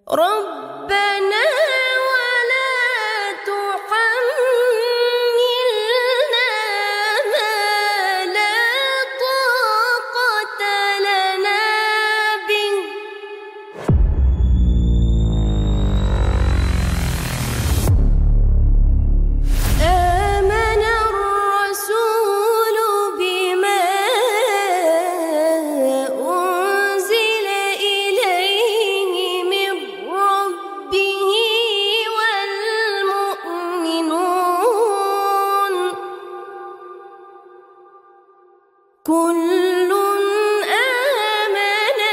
ربنا ولا تحملنا ما لا طاقة لنا به. آمن الرسول بما أنزل إليه من ربه والمؤمنون كل آمن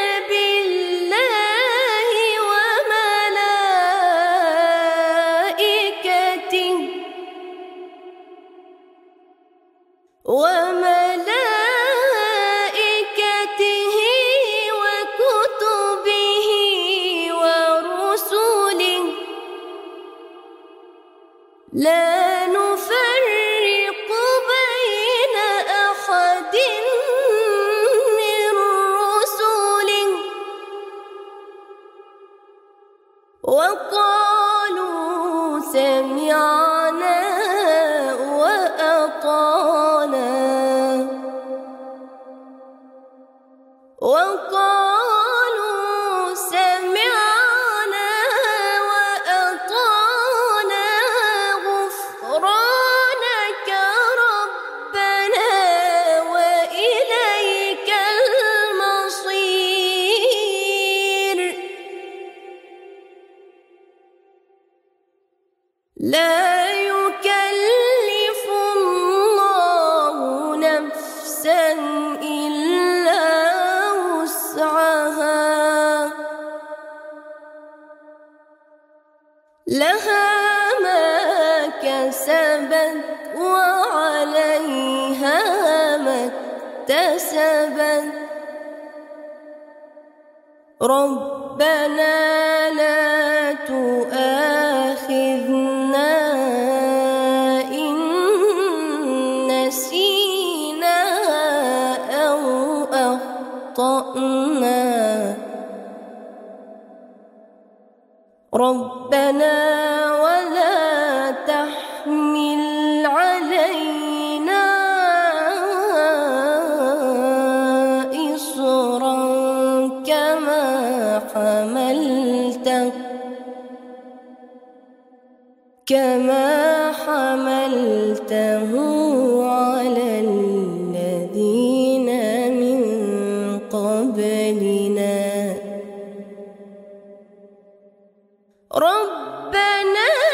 بالله وملائكته وكتبه ورسله لا نفرق بين أحد من رسله وقالوا سمعنا وأطعنا وقالوا سمعنا وأطعنا غفرانك ربنا وإليك المصير. لا يكلف الله نفسا إلا وسعها لها ما كسبت وعليها ما اكتسبت. ربنا لا تؤاخذنا إن نسينا أو أخطأنا. ربنا ولا تحمل علينا إصرا كما حملته على الذين من قبلنا. ربنا